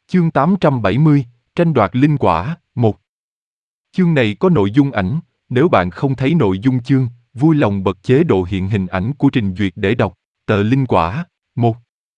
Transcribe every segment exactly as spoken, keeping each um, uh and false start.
Chương tám trăm bảy mươi, tranh đoạt linh quả, một. Chương này có nội dung ảnh, nếu bạn không thấy nội dung chương, vui lòng bật chế độ hiện hình ảnh của trình duyệt để đọc. Tờ linh quả, một.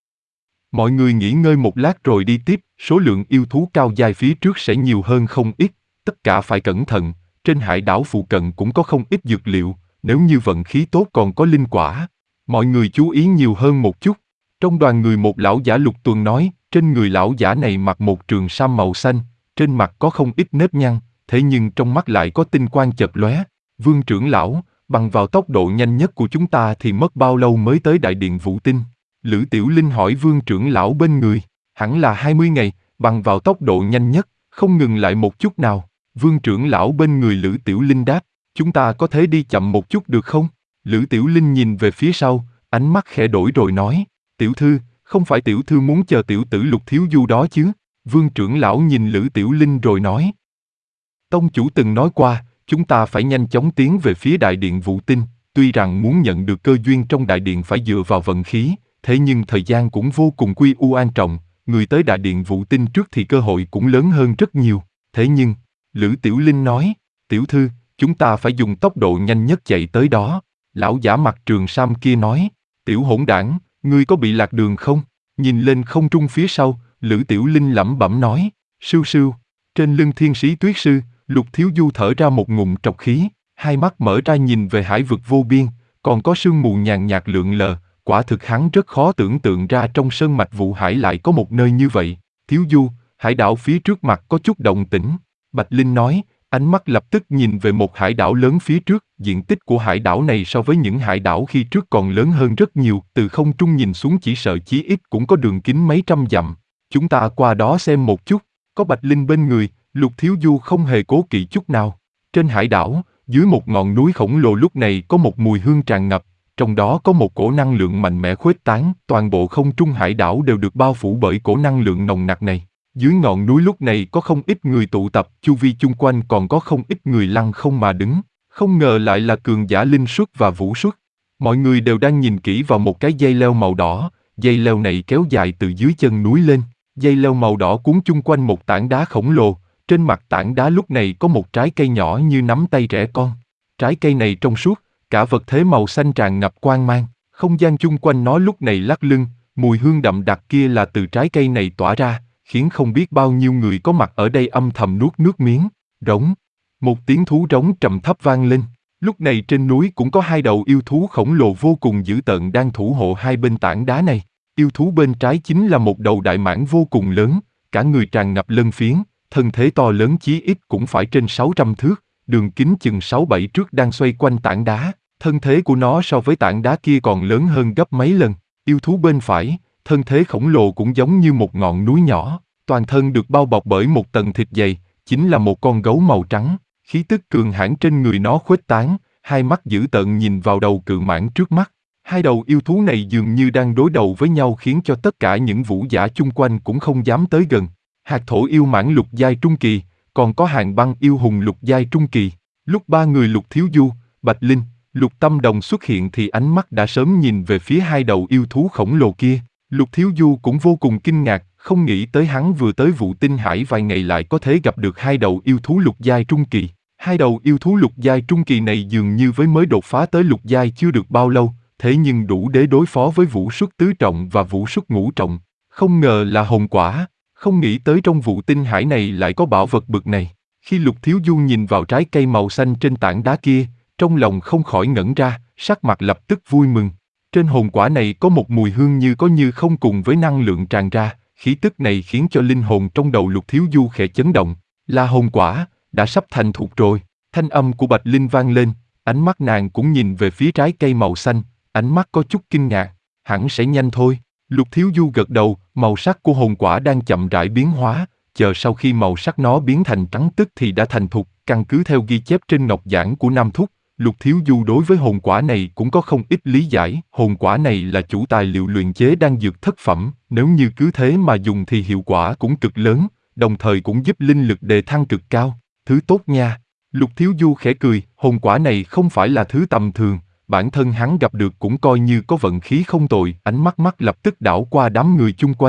Mọi người nghỉ ngơi một lát rồi đi tiếp, số lượng yêu thú cao giai phía trước sẽ nhiều hơn không ít, tất cả phải cẩn thận, trên hải đảo phụ cận cũng có không ít dược liệu, nếu như vận khí tốt còn có linh quả. Mọi người chú ý nhiều hơn một chút. Trong đoàn người một lão giả lục tuần nói, trên người lão giả này mặc một trường sam màu xanh, trên mặt có không ít nếp nhăn, thế nhưng trong mắt lại có tinh quang chợt lóe. Vương trưởng lão, bằng vào tốc độ nhanh nhất của chúng ta thì mất bao lâu mới tới đại điện Vũ Tinh? Lữ Tiểu Linh hỏi vương trưởng lão bên người. Hẳn là hai mươi ngày, bằng vào tốc độ nhanh nhất, không ngừng lại một chút nào. Vương trưởng lão bên người Lữ Tiểu Linh đáp, chúng ta có thể đi chậm một chút được không? Lữ Tiểu Linh nhìn về phía sau, ánh mắt khẽ đổi rồi nói, tiểu thư, không phải tiểu thư muốn chờ tiểu tử Lục Thiếu Du đó chứ? Vương trưởng lão nhìn Lữ Tiểu Linh rồi nói, tông chủ từng nói qua, chúng ta phải nhanh chóng tiến về phía đại điện Vũ Tinh, tuy rằng muốn nhận được cơ duyên trong đại điện phải dựa vào vận khí, thế nhưng thời gian cũng vô cùng quy u an trọng, người tới đại điện Vũ Tinh trước thì cơ hội cũng lớn hơn rất nhiều. Thế nhưng, Lữ Tiểu Linh nói, tiểu thư, chúng ta phải dùng tốc độ nhanh nhất chạy tới đó. Lão giả mặc trường sam kia nói, tiểu hỗn đảng, ngươi có bị lạc đường không? Nhìn lên không trung phía sau, Lữ Tiểu Linh lẩm bẩm nói, sưu sưu. Trên lưng thiên sĩ tuyết sư, Lục Thiếu Du thở ra một ngụm trọc khí, hai mắt mở ra nhìn về hải vực vô biên, còn có sương mù nhàn nhạt lượn lờ, quả thực hắn rất khó tưởng tượng ra trong sơn mạch Vụ Hải lại có một nơi như vậy. Thiếu Du, hải đảo phía trước mặt có chút động tĩnh. Bạch Linh nói, ánh mắt lập tức nhìn về một hải đảo lớn phía trước, diện tích của hải đảo này so với những hải đảo khi trước còn lớn hơn rất nhiều, từ không trung nhìn xuống chỉ sợ chí ít cũng có đường kính mấy trăm dặm. Chúng ta qua đó xem một chút, có Bạch Linh bên người, Lục Thiếu Du không hề cố kỵ chút nào. Trên hải đảo, dưới một ngọn núi khổng lồ lúc này có một mùi hương tràn ngập, trong đó có một cổ năng lượng mạnh mẽ khuếch tán, toàn bộ không trung hải đảo đều được bao phủ bởi cổ năng lượng nồng nặc này. Dưới ngọn núi lúc này có không ít người tụ tập, chu vi chung quanh còn có không ít người lăng không mà đứng, không ngờ lại là cường giả linh xuất và vũ xuất. Mọi người đều đang nhìn kỹ vào một cái dây leo màu đỏ, dây leo này kéo dài từ dưới chân núi lên, dây leo màu đỏ cuốn chung quanh một tảng đá khổng lồ, trên mặt tảng đá lúc này có một trái cây nhỏ như nắm tay trẻ con. Trái cây này trong suốt, cả vật thể màu xanh tràn ngập quang mang, không gian chung quanh nó lúc này lắc lư, mùi hương đậm đặc kia là từ trái cây này tỏa ra, khiến không biết bao nhiêu người có mặt ở đây âm thầm nuốt nước miếng. Rống, một tiếng thú rống trầm thấp vang lên. Lúc này trên núi cũng có hai đầu yêu thú khổng lồ vô cùng dữ tợn đang thủ hộ hai bên tảng đá này. Yêu thú bên trái chính là một đầu đại mãng vô cùng lớn, cả người tràn ngập lân phiến, thân thế to lớn chí ít cũng phải trên sáu trăm thước, đường kính chừng sáu bảy thước đang xoay quanh tảng đá. Thân thế của nó so với tảng đá kia còn lớn hơn gấp mấy lần. Yêu thú bên phải, thân thế khổng lồ cũng giống như một ngọn núi nhỏ, toàn thân được bao bọc bởi một tầng thịt dày, chính là một con gấu màu trắng. Khí tức cường hãn trên người nó khuếch tán, hai mắt dữ tợn nhìn vào đầu cự mãng trước mắt. Hai đầu yêu thú này dường như đang đối đầu với nhau khiến cho tất cả những vũ giả chung quanh cũng không dám tới gần. Hạt thổ yêu mãng lục giai trung kỳ, còn có hàng băng yêu hùng lục giai trung kỳ. Lúc ba người Lục Thiếu Du, Bạch Linh, Lục Tâm Đồng xuất hiện thì ánh mắt đã sớm nhìn về phía hai đầu yêu thú khổng lồ kia. Lục Thiếu Du cũng vô cùng kinh ngạc, không nghĩ tới hắn vừa tới Vụ Tinh Hải vài ngày lại có thể gặp được hai đầu yêu thú lục giai trung kỳ. Hai đầu yêu thú lục giai trung kỳ này dường như với mới đột phá tới lục giai chưa được bao lâu, thế nhưng đủ để đối phó với vũ xuất tứ trọng và vũ xuất ngũ trọng. Không ngờ là hồn quả, không nghĩ tới trong Vụ Tinh Hải này lại có bảo vật bực này. Khi Lục Thiếu Du nhìn vào trái cây màu xanh trên tảng đá kia, trong lòng không khỏi ngẩn ra, sắc mặt lập tức vui mừng. Trên hồn quả này có một mùi hương như có như không cùng với năng lượng tràn ra, khí tức này khiến cho linh hồn trong đầu Lục Thiếu Du khẽ chấn động. Là hồn quả, đã sắp thành thục rồi. Thanh âm của Bạch Linh vang lên, ánh mắt nàng cũng nhìn về phía trái cây màu xanh, ánh mắt có chút kinh ngạc. Hẳn sẽ nhanh thôi. Lục Thiếu Du gật đầu, màu sắc của hồn quả đang chậm rãi biến hóa, chờ sau khi màu sắc nó biến thành trắng tức thì đã thành thục. Căn cứ theo ghi chép trên ngọc giản của Nam Thúc, Lục Thiếu Du đối với hồn quả này cũng có không ít lý giải. Hồn quả này là chủ tài liệu luyện chế đan dược thất phẩm, nếu như cứ thế mà dùng thì hiệu quả cũng cực lớn, đồng thời cũng giúp linh lực đề thăng cực cao. Thứ tốt nha. Lục Thiếu Du khẽ cười, hồn quả này không phải là thứ tầm thường, bản thân hắn gặp được cũng coi như có vận khí không tồi. Ánh mắt mắt lập tức đảo qua đám người chung quanh.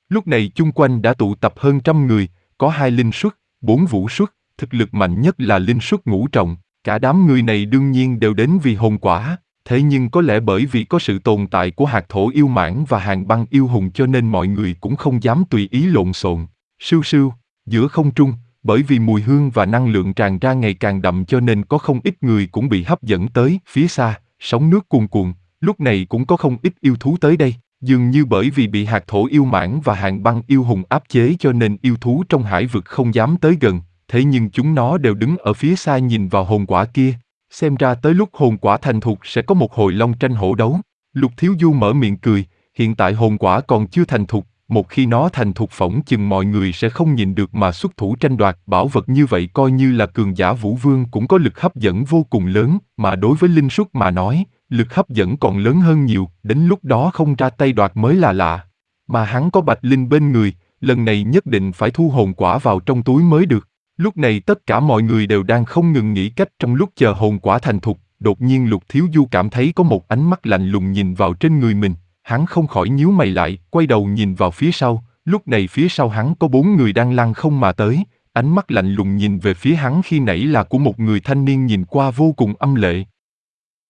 Lúc này chung quanh đã tụ tập hơn trăm người, có hai linh xuất, bốn vũ xuất, thực lực mạnh nhất là linh xuất ngũ trọng. Cả đám người này đương nhiên đều đến vì hồn quả, thế nhưng có lẽ bởi vì có sự tồn tại của hạt thổ yêu mãng và hàng băng yêu hùng cho nên mọi người cũng không dám tùy ý lộn xộn. Sưu sưu, giữa không trung, bởi vì mùi hương và năng lượng tràn ra ngày càng đậm cho nên có không ít người cũng bị hấp dẫn tới phía xa, sóng nước cuồn cuộn, lúc này cũng có không ít yêu thú tới đây. Dường như bởi vì bị hạt thổ yêu mãng và hàng băng yêu hùng áp chế cho nên yêu thú trong hải vực không dám tới gần, thế nhưng chúng nó đều đứng ở phía xa nhìn vào hồn quả kia. Xem ra tới lúc hồn quả thành thục sẽ có một hồi long tranh hổ đấu. Lục Thiếu Du mở miệng cười, hiện tại hồn quả còn chưa thành thục, một khi nó thành thục phỏng chừng mọi người sẽ không nhìn được mà xuất thủ tranh đoạt. Bảo vật như vậy coi như là cường giả vũ vương cũng có lực hấp dẫn vô cùng lớn, mà đối với linh xuất mà nói, lực hấp dẫn còn lớn hơn nhiều, đến lúc đó không ra tay đoạt mới là lạ. Mà hắn có Bạch Linh bên người, lần này nhất định phải thu hồn quả vào trong túi mới được. Lúc này tất cả mọi người đều đang không ngừng nghĩ cách trong lúc chờ hồn quả thành thục, đột nhiên Lục Thiếu Du cảm thấy có một ánh mắt lạnh lùng nhìn vào trên người mình, hắn không khỏi nhíu mày lại, quay đầu nhìn vào phía sau, lúc này phía sau hắn có bốn người đang lăng không mà tới, ánh mắt lạnh lùng nhìn về phía hắn khi nãy là của một người thanh niên nhìn qua vô cùng âm lệ.